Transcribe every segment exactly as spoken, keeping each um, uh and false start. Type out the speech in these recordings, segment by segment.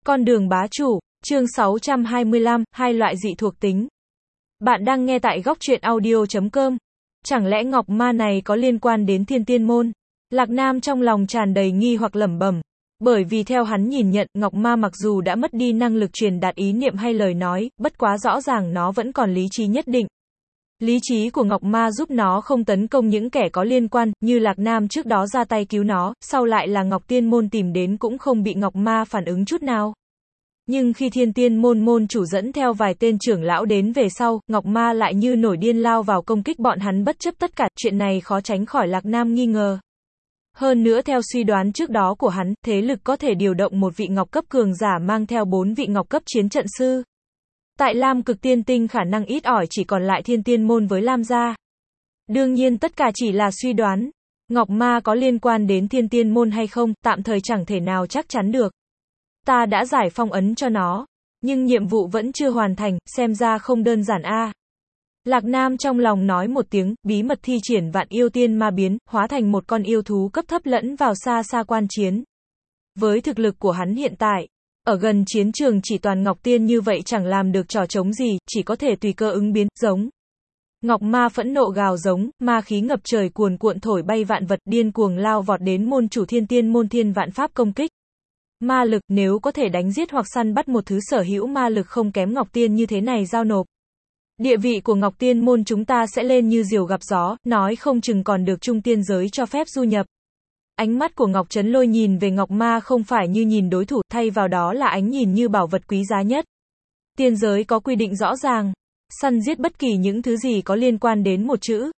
Con đường bá chủ, chương sáu trăm hai mươi lăm, hai loại dị thuộc tính. Bạn đang nghe tại góc truyện audio chấm com. Chẳng lẽ ngọc ma này có liên quan đến Thiên Tiên Môn? Lạc Nam trong lòng tràn đầy nghi hoặc lẩm bẩm. Bởi vì theo hắn nhìn nhận, ngọc ma mặc dù đã mất đi năng lực truyền đạt ý niệm hay lời nói, bất quá rõ ràng nó vẫn còn lý trí nhất định. Lý trí của ngọc ma giúp nó không tấn công những kẻ có liên quan, như Lạc Nam trước đó ra tay cứu nó, sau lại là Ngọc Tiên Môn tìm đến cũng không bị ngọc ma phản ứng chút nào. Nhưng khi Thiên Tiên Môn môn chủ dẫn theo vài tên trưởng lão đến về sau, ngọc ma lại như nổi điên lao vào công kích bọn hắn bất chấp tất cả, chuyện này khó tránh khỏi Lạc Nam nghi ngờ. Hơn nữa theo suy đoán trước đó của hắn, thế lực có thể điều động một vị ngọc cấp cường giả mang theo bốn vị ngọc cấp chiến trận sư. Tại Lam Cực Tiên Tinh khả năng ít ỏi chỉ còn lại Thiên Tiên Môn với Lam gia. Đương nhiên tất cả chỉ là suy đoán. Ngọc ma có liên quan đến Thiên Tiên Môn hay không, tạm thời chẳng thể nào chắc chắn được. Ta đã giải phong ấn cho nó, nhưng nhiệm vụ vẫn chưa hoàn thành, xem ra không đơn giản a. À. Lạc Nam trong lòng nói một tiếng, bí mật thi triển vạn yêu tiên ma biến, hóa thành một con yêu thú cấp thấp lẫn vào xa xa quan chiến. Với thực lực của hắn hiện tại, ở gần chiến trường chỉ toàn Ngọc Tiên như vậy chẳng làm được trò trống gì, chỉ có thể tùy cơ ứng biến, giống. Ngọc ma phẫn nộ gào giống, ma khí ngập trời cuồn cuộn thổi bay vạn vật, điên cuồng lao vọt đến môn chủ Thiên Tiên Môn Thiên Vạn Pháp công kích. Ma lực, nếu có thể đánh giết hoặc săn bắt một thứ sở hữu ma lực không kém Ngọc Tiên như thế này giao nộp. Địa vị của Ngọc Tiên Môn chúng ta sẽ lên như diều gặp gió, nói không chừng còn được trung tiên giới cho phép du nhập. Ánh mắt của Ngọc Trấn Lôi nhìn về Ngọc Ma không phải như nhìn đối thủ, thay vào đó là ánh nhìn như bảo vật quý giá nhất. Tiên giới có quy định rõ ràng, săn giết bất kỳ những thứ gì có liên quan đến một chữ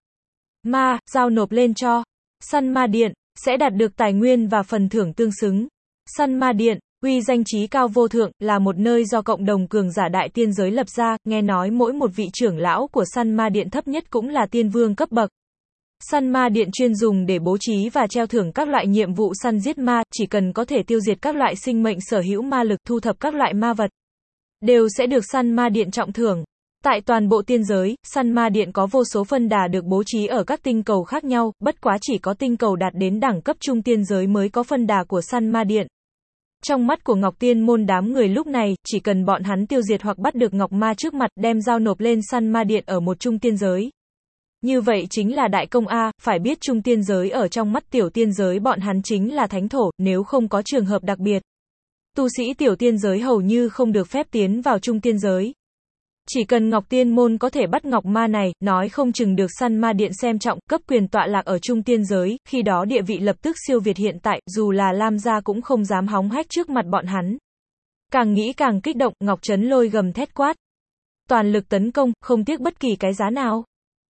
ma, giao nộp lên cho Săn Ma Điện, sẽ đạt được tài nguyên và phần thưởng tương xứng. Săn Ma Điện, uy danh chí cao vô thượng, là một nơi do cộng đồng cường giả đại tiên giới lập ra, nghe nói mỗi một vị trưởng lão của Săn Ma Điện thấp nhất cũng là tiên vương cấp bậc. Săn Ma Điện chuyên dùng để bố trí và treo thưởng các loại nhiệm vụ săn giết ma, chỉ cần có thể tiêu diệt các loại sinh mệnh sở hữu ma lực, thu thập các loại ma vật, đều sẽ được Săn Ma Điện trọng thưởng. Tại toàn bộ tiên giới, Săn Ma Điện có vô số phân đà được bố trí ở các tinh cầu khác nhau, bất quá chỉ có tinh cầu đạt đến đẳng cấp trung tiên giới mới có phân đà của Săn Ma Điện. Trong mắt của Ngọc Tiên Môn đám người lúc này, chỉ cần bọn hắn tiêu diệt hoặc bắt được ngọc ma trước mặt, đem giao nộp lên Săn Ma Điện ở một trung tiên giới. Như vậy chính là đại công a, phải biết trung tiên giới ở trong mắt tiểu tiên giới bọn hắn chính là thánh thổ, nếu không có trường hợp đặc biệt. Tu sĩ tiểu tiên giới hầu như không được phép tiến vào trung tiên giới. Chỉ cần Ngọc Tiên Môn có thể bắt ngọc ma này, nói không chừng được Săn Ma Điện xem trọng, cấp quyền tọa lạc ở trung tiên giới, khi đó địa vị lập tức siêu việt hiện tại, dù là Lam gia cũng không dám hóng hách trước mặt bọn hắn. Càng nghĩ càng kích động, Ngọc Trấn Lôi gầm thét quát. Toàn lực tấn công, không tiếc bất kỳ cái giá nào.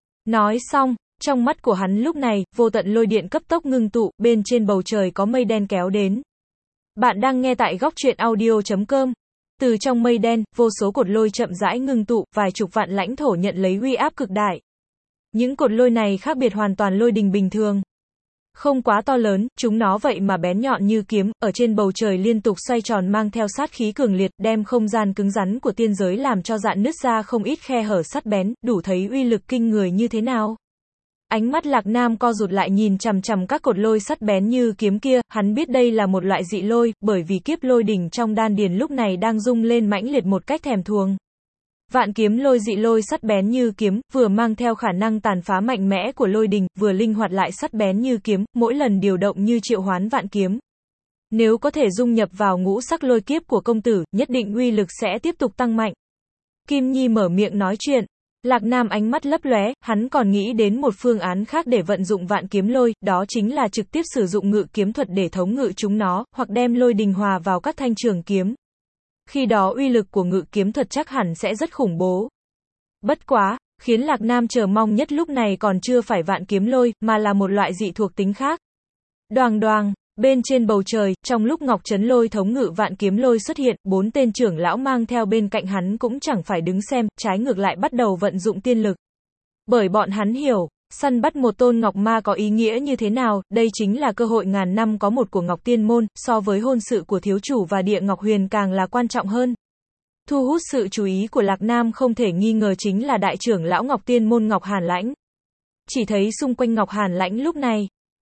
Nói xong, trong mắt của hắn lúc này, vô tận lôi điện cấp tốc ngưng tụ, bên trên bầu trời có mây đen kéo đến. Bạn đang nghe tại góc truyện audio chấm com. Từ trong mây đen, vô số cột lôi chậm rãi ngưng tụ, vài chục vạn lãnh thổ nhận lấy uy áp cực đại. Những cột lôi này khác biệt hoàn toàn lôi đình bình thường. Không quá to lớn, chúng nó vậy mà bén nhọn như kiếm, ở trên bầu trời liên tục xoay tròn mang theo sát khí cường liệt, đem không gian cứng rắn của tiên giới làm cho rạn nứt ra không ít khe hở sắt bén, đủ thấy uy lực kinh người như thế nào. Ánh mắt Lạc Nam co rụt lại nhìn chằm chằm các cột lôi sắt bén như kiếm kia, hắn biết đây là một loại dị lôi, bởi vì kiếp lôi đỉnh trong đan điền lúc này đang rung lên mãnh liệt một cách thèm thuồng. Vạn kiếm lôi dị lôi sắt bén như kiếm, vừa mang theo khả năng tàn phá mạnh mẽ của lôi đình, vừa linh hoạt lại sắt bén như kiếm, mỗi lần điều động như triệu hoán vạn kiếm. Nếu có thể dung nhập vào ngũ sắc lôi kiếp của công tử, nhất định uy lực sẽ tiếp tục tăng mạnh. Kim Nhi mở miệng nói chuyện. Lạc Nam ánh mắt lấp lóe, hắn còn nghĩ đến một phương án khác để vận dụng vạn kiếm lôi, đó chính là trực tiếp sử dụng ngự kiếm thuật để thống ngự chúng nó, hoặc đem lôi đình hòa vào các thanh trường kiếm. Khi đó uy lực của ngự kiếm thuật chắc hẳn sẽ rất khủng bố. Bất quá, khiến Lạc Nam chờ mong nhất lúc này còn chưa phải vạn kiếm lôi, mà là một loại dị thuộc tính khác. Đoàng đoàng, bên trên bầu trời, trong lúc Ngọc Trấn Lôi thống ngự vạn kiếm lôi xuất hiện, bốn tên trưởng lão mang theo bên cạnh hắn cũng chẳng phải đứng xem, trái ngược lại bắt đầu vận dụng tiên lực. Bởi bọn hắn hiểu, săn bắt một tôn ngọc ma có ý nghĩa như thế nào, đây chính là cơ hội ngàn năm có một của Ngọc Tiên Môn, so với hôn sự của thiếu chủ và Địa Ngọc Huyền càng là quan trọng hơn. Thu hút sự chú ý của Lạc Nam không thể nghi ngờ chính là đại trưởng lão Ngọc Tiên Môn Ngọc Hàn Lãnh. Chỉ thấy xung quanh Ngọc Hàn Lãnh lúc này,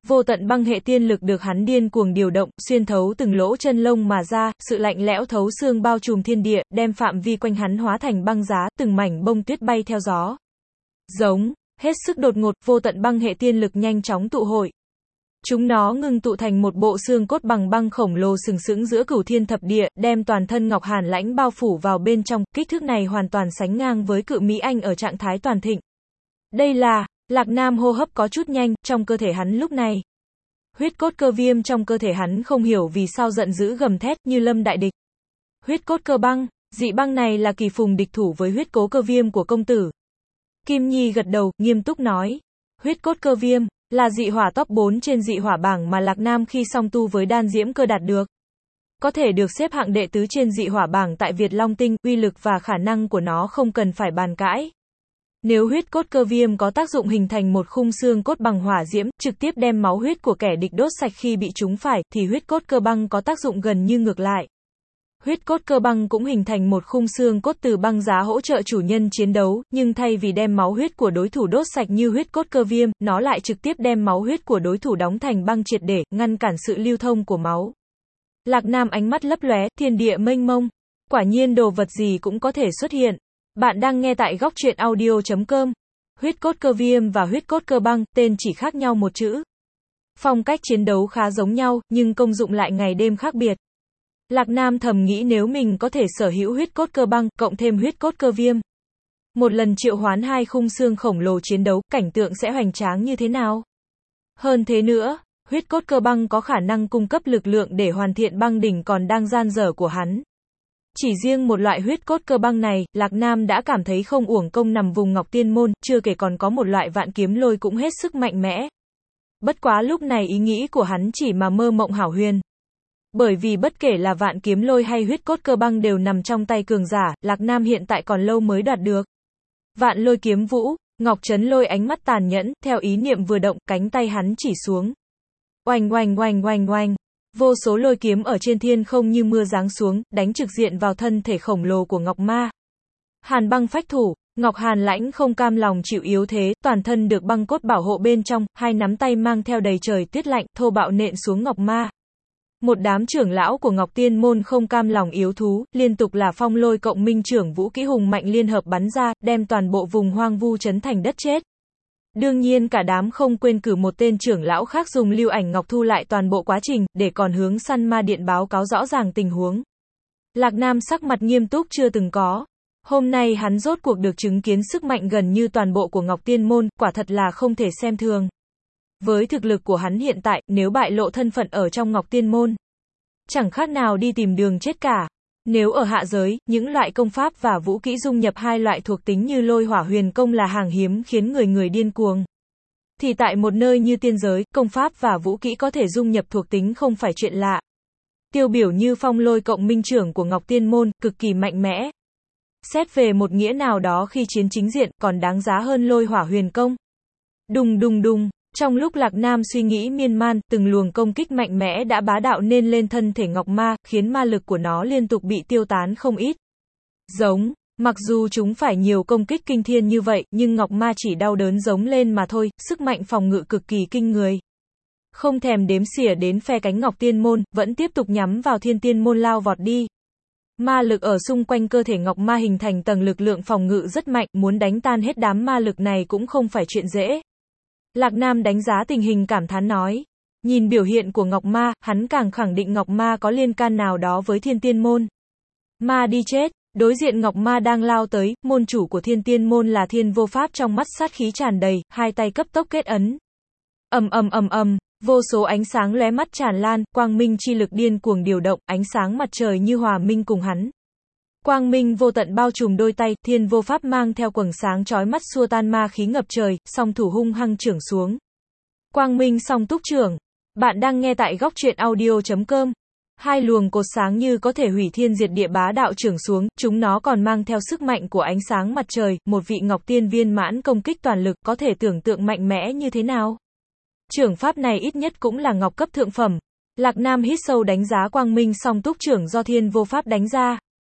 Vô tận băng hệ tiên lực được hắn điên cuồng điều động, xuyên thấu từng lỗ chân lông mà ra, sự lạnh lẽo thấu xương bao trùm thiên địa, đem phạm vi quanh hắn hóa thành băng giá, từng mảnh bông tuyết bay theo gió. Giống, hết sức đột ngột, vô tận băng hệ tiên lực nhanh chóng tụ hội. Chúng nó ngưng tụ thành một bộ xương cốt bằng băng khổng lồ sừng sững giữa cửu thiên thập địa, đem toàn thân Ngọc Hàn Lãnh bao phủ vào bên trong, kích thước này hoàn toàn sánh ngang với cự Mỹ Anh ở trạng thái toàn thịnh. Đây là, Lạc Nam hô hấp có chút nhanh, trong cơ thể hắn lúc này. Huyết cốt cơ viêm trong cơ thể hắn không hiểu vì sao giận dữ gầm thét như lâm đại địch. Huyết cốt cơ băng, dị băng này là kỳ phùng địch thủ với huyết cố cơ viêm của công tử. Kim Nhi gật đầu, nghiêm túc nói. Huyết cốt cơ viêm, là dị hỏa top bốn trên dị hỏa bảng mà Lạc Nam khi song tu với đan diễm cơ đạt được. Có thể được xếp hạng đệ tứ trên dị hỏa bảng tại Việt Long Tinh, uy lực và khả năng của nó không cần phải bàn cãi. Nếu huyết cốt cơ viêm có tác dụng hình thành một khung xương cốt bằng hỏa diễm, trực tiếp đem máu huyết của kẻ địch đốt sạch khi bị trúng phải, thì huyết cốt cơ băng có tác dụng gần như ngược lại. Huyết cốt cơ băng cũng hình thành một khung xương cốt từ băng giá hỗ trợ chủ nhân chiến đấu, nhưng thay vì đem máu huyết của đối thủ đốt sạch như huyết cốt cơ viêm, nó lại trực tiếp đem máu huyết của đối thủ đóng thành băng triệt để, ngăn cản sự lưu thông của máu. Lạc Nam ánh mắt lấp lóe, thiên địa mênh mông. Quả nhiên đồ vật gì cũng có thể xuất hiện. Bạn đang nghe tại góc truyện audio chấm com. Huyết cốt cơ viêm và huyết cốt cơ băng, tên chỉ khác nhau một chữ. Phong cách chiến đấu khá giống nhau, nhưng công dụng lại ngày đêm khác biệt. Lạc Nam thầm nghĩ nếu mình có thể sở hữu huyết cốt cơ băng, cộng thêm huyết cốt cơ viêm. Một lần triệu hoán hai khung xương khổng lồ chiến đấu, cảnh tượng sẽ hoành tráng như thế nào? Hơn thế nữa, huyết cốt cơ băng có khả năng cung cấp lực lượng để hoàn thiện băng đỉnh còn đang dang dở của hắn. Chỉ riêng một loại huyết cốt cơ băng này, Lạc Nam đã cảm thấy không uổng công nằm vùng Ngọc Tiên Môn, chưa kể còn có một loại vạn kiếm lôi cũng hết sức mạnh mẽ. Bất quá lúc này ý nghĩ của hắn chỉ mà mơ mộng hão huyền. Bởi vì bất kể là vạn kiếm lôi hay huyết cốt cơ băng đều nằm trong tay cường giả, Lạc Nam hiện tại còn lâu mới đoạt được. Vạn lôi kiếm vũ, Ngọc Trấn Lôi ánh mắt tàn nhẫn, theo ý niệm vừa động, cánh tay hắn chỉ xuống. Oanh oanh oanh oanh oanh. Vô số lôi kiếm ở trên thiên không như mưa giáng xuống, đánh trực diện vào thân thể khổng lồ của Ngọc Ma. Hàn băng phách thủ, Ngọc Hàn Lãnh không cam lòng chịu yếu thế, toàn thân được băng cốt bảo hộ bên trong, hai nắm tay mang theo đầy trời tuyết lạnh, thô bạo nện xuống Ngọc Ma. Một đám trưởng lão của Ngọc Tiên Môn không cam lòng yếu thú, liên tục là phong lôi cộng minh trưởng vũ kỹ hùng mạnh liên hợp bắn ra, đem toàn bộ vùng hoang vu trấn thành đất chết. Đương nhiên cả đám không quên cử một tên trưởng lão khác dùng lưu ảnh ngọc thu lại toàn bộ quá trình, để còn hướng săn ma điện báo cáo rõ ràng tình huống. Lạc Nam sắc mặt nghiêm túc chưa từng có. Hôm nay hắn rốt cuộc được chứng kiến sức mạnh gần như toàn bộ của Ngọc Tiên Môn, quả thật là không thể xem thường. Với thực lực của hắn hiện tại, nếu bại lộ thân phận ở trong Ngọc Tiên Môn, chẳng khác nào đi tìm đường chết cả. Nếu ở hạ giới, những loại công pháp và vũ kỹ dung nhập hai loại thuộc tính như lôi hỏa huyền công là hàng hiếm khiến người người điên cuồng. Thì tại một nơi như tiên giới, công pháp và vũ kỹ có thể dung nhập thuộc tính không phải chuyện lạ. Tiêu biểu như phong lôi cộng minh trưởng của Ngọc Tiên Môn, cực kỳ mạnh mẽ. Xét về một nghĩa nào đó khi chiến chính diện, còn đáng giá hơn lôi hỏa huyền công. Đùng đùng đùng. Trong lúc Lạc Nam suy nghĩ miên man, từng luồng công kích mạnh mẽ đã bá đạo nên lên thân thể Ngọc Ma, khiến ma lực của nó liên tục bị tiêu tán không ít. Giống, mặc dù chúng phải nhiều công kích kinh thiên như vậy, nhưng Ngọc Ma chỉ đau đớn giống lên mà thôi, sức mạnh phòng ngự cực kỳ kinh người. Không thèm đếm xỉa đến phe cánh Ngọc Tiên Môn, vẫn tiếp tục nhắm vào Thiên Tiên Môn lao vọt đi. Ma lực ở xung quanh cơ thể Ngọc Ma hình thành tầng lực lượng phòng ngự rất mạnh, muốn đánh tan hết đám ma lực này cũng không phải chuyện dễ. Lạc Nam đánh giá tình hình cảm thán nói. Nhìn biểu hiện của Ngọc Ma, hắn càng khẳng định Ngọc Ma có liên can nào đó với Thiên Tiên Môn. Ma đi chết, đối diện Ngọc Ma đang lao tới, môn chủ của Thiên Tiên Môn là Thiên Vô Pháp trong mắt sát khí tràn đầy, hai tay cấp tốc kết ấn. Ầm ầm ầm ầm, vô số ánh sáng lóe mắt tràn lan, quang minh chi lực điên cuồng điều động, ánh sáng mặt trời như hòa minh cùng hắn. Quang minh vô tận bao trùm đôi tay, Thiên Vô Pháp mang theo quầng sáng chói mắt xua tan ma khí ngập trời, song thủ hung hăng chưởng xuống. Quang minh song túc chưởng. Bạn đang nghe tại góc truyện audio chấm com. Hai luồng cột sáng như có thể hủy thiên diệt địa bá đạo chưởng xuống, chúng nó còn mang theo sức mạnh của ánh sáng mặt trời, một vị Ngọc Tiên viên mãn công kích toàn lực, có thể tưởng tượng mạnh mẽ như thế nào. Chưởng pháp này ít nhất cũng là ngọc cấp thượng phẩm. Lạc Nam hít sâu đánh giá quang minh song túc chưởng do Thiên Vô Pháp đánh ra.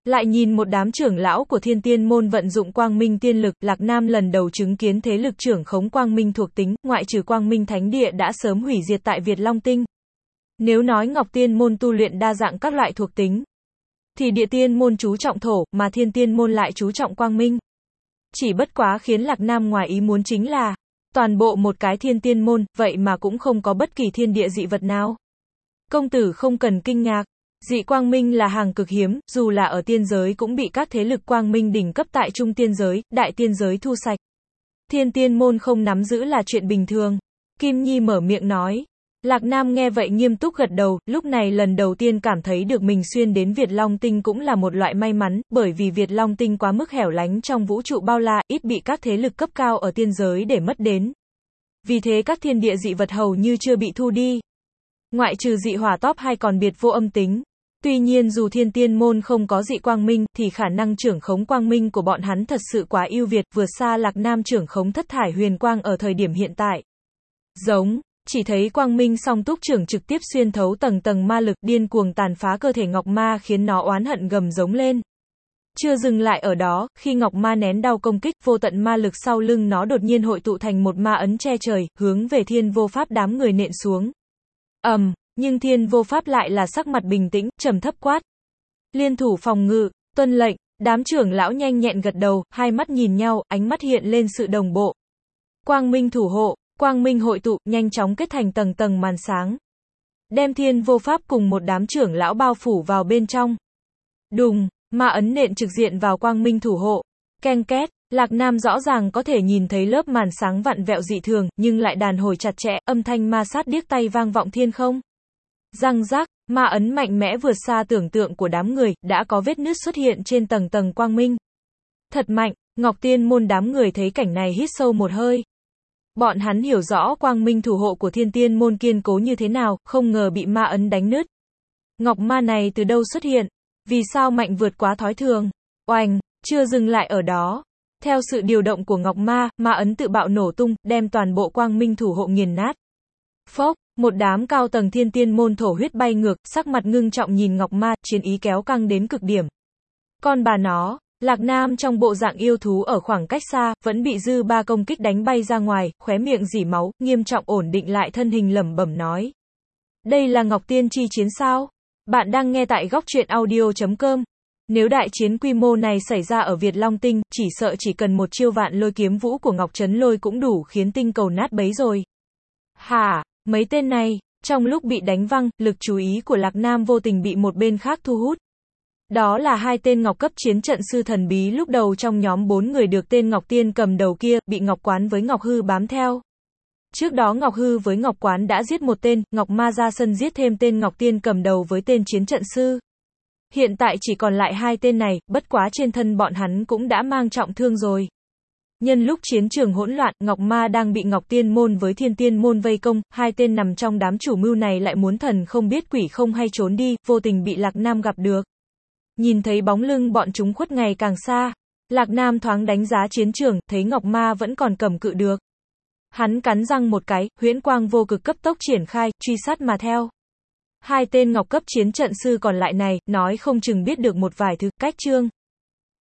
Lại nhìn một đám trưởng lão của Thiên Tiên môn vận dụng quang minh tiên lực, Lạc Nam lần đầu chứng kiến thế lực trưởng khống quang minh thuộc tính, ngoại trừ quang minh thánh địa đã sớm hủy diệt tại Việt Long Tinh. Nếu nói Ngọc Tiên môn tu luyện đa dạng các loại thuộc tính, thì Địa Tiên môn chú trọng thổ, mà Thiên Tiên môn lại chú trọng quang minh. Chỉ bất quá khiến Lạc Nam ngoài ý muốn chính là, toàn bộ một cái Thiên Tiên môn, vậy mà cũng không có bất kỳ thiên địa dị vật nào. Công tử không cần kinh ngạc, dị quang minh là hàng cực hiếm, dù là ở tiên giới cũng bị các thế lực quang minh đỉnh cấp tại trung tiên giới, đại tiên giới thu sạch. Thiên Tiên môn không nắm giữ là chuyện bình thường. Kim Nhi mở miệng nói. Lạc Nam nghe vậy nghiêm túc gật đầu, lúc này lần đầu tiên cảm thấy được mình xuyên đến Việt Long Tinh cũng là một loại may mắn, bởi vì Việt Long Tinh quá mức hẻo lánh trong vũ trụ bao la, ít bị các thế lực cấp cao ở tiên giới để mất đến. Vì thế các thiên địa dị vật hầu như chưa bị thu đi. Ngoại trừ dị hỏa top hay còn biệt vô âm tính. Tuy nhiên dù Thiên Tiên môn không có dị quang minh, thì khả năng trưởng khống quang minh của bọn hắn thật sự quá ưu việt, vượt xa Lạc Nam trưởng khống thất thải huyền quang ở thời điểm hiện tại. Giống, chỉ thấy quang minh song túc trưởng trực tiếp xuyên thấu tầng tầng ma lực, điên cuồng tàn phá cơ thể Ngọc Ma, khiến nó oán hận gầm giống lên. Chưa dừng lại ở đó, khi Ngọc Ma nén đau công kích, vô tận ma lực sau lưng nó đột nhiên hội tụ thành một ma ấn che trời, hướng về Thiên Vô Pháp đám người nện xuống. Ầm, um, nhưng Thiên Vô Pháp lại là sắc mặt bình tĩnh, trầm thấp quát: liên thủ phòng ngự, tuân lệnh. Đám trưởng lão nhanh nhẹn gật đầu, hai mắt nhìn nhau, ánh mắt hiện lên sự đồng bộ. Quang minh thủ hộ, quang minh hội tụ, nhanh chóng kết thành tầng tầng màn sáng, đem Thiên Vô Pháp cùng một đám trưởng lão bao phủ vào bên trong. Đùng, ma ấn nện trực diện vào quang minh thủ hộ. Keng két, Lạc Nam rõ ràng có thể nhìn thấy lớp màn sáng vặn vẹo dị thường, nhưng lại đàn hồi chặt chẽ, âm thanh ma sát điếc tai vang vọng thiên không. Răng rác, ma ấn mạnh mẽ vượt xa tưởng tượng của đám người, đã có vết nứt xuất hiện trên tầng tầng quang minh. Thật mạnh, Ngọc Tiên môn đám người thấy cảnh này hít sâu một hơi. Bọn hắn hiểu rõ quang minh thủ hộ của Thiên Tiên môn kiên cố như thế nào, không ngờ bị ma ấn đánh nứt. Ngọc ma này từ đâu xuất hiện? Vì sao mạnh vượt quá thói thường? Oanh, chưa dừng lại ở đó. Theo sự điều động của Ngọc ma, ma ấn tự bạo nổ tung, đem toàn bộ quang minh thủ hộ nghiền nát. Phốc, một đám cao tầng Thiên Tiên môn thổ huyết bay ngược, sắc mặt ngưng trọng nhìn Ngọc ma, chiến ý kéo căng đến cực điểm. Con bà nó, Lạc Nam trong bộ dạng yêu thú ở khoảng cách xa, vẫn bị dư ba công kích đánh bay ra ngoài, khóe miệng rỉ máu, nghiêm trọng ổn định lại thân hình lẩm bẩm nói. Đây là Ngọc Tiên chi chiến sao? Bạn đang nghe tại góc truyện audio chấm com. Nếu đại chiến quy mô này xảy ra ở Việt Long Tinh, chỉ sợ chỉ cần một chiêu vạn lôi kiếm vũ của Ngọc Trấn Lôi cũng đủ khiến tinh cầu nát bấy rồi. Hả, mấy tên này, trong lúc bị đánh văng, lực chú ý của Lạc Nam vô tình bị một bên khác thu hút. Đó là hai tên Ngọc cấp chiến trận sư thần bí lúc đầu trong nhóm bốn người được tên Ngọc Tiên cầm đầu kia, bị Ngọc Quán với Ngọc Hư bám theo. Trước đó Ngọc Hư với Ngọc Quán đã giết một tên, Ngọc Ma ra sân giết thêm tên Ngọc Tiên cầm đầu với tên chiến trận sư. Hiện tại chỉ còn lại hai tên này, bất quá trên thân bọn hắn cũng đã mang trọng thương rồi. Nhân lúc chiến trường hỗn loạn, Ngọc Ma đang bị Ngọc Tiên môn với Thiên Tiên môn vây công, hai tên nằm trong đám chủ mưu này lại muốn thần không biết quỷ không hay trốn đi, vô tình bị Lạc Nam gặp được. Nhìn thấy bóng lưng bọn chúng khuất ngày càng xa, Lạc Nam thoáng đánh giá chiến trường, thấy Ngọc Ma vẫn còn cầm cự được. Hắn cắn răng một cái, huyễn quang vô cực cấp tốc triển khai, truy sát mà theo. Hai tên Ngọc cấp chiến trận sư còn lại này, nói không chừng biết được một vài thứ, cách chương.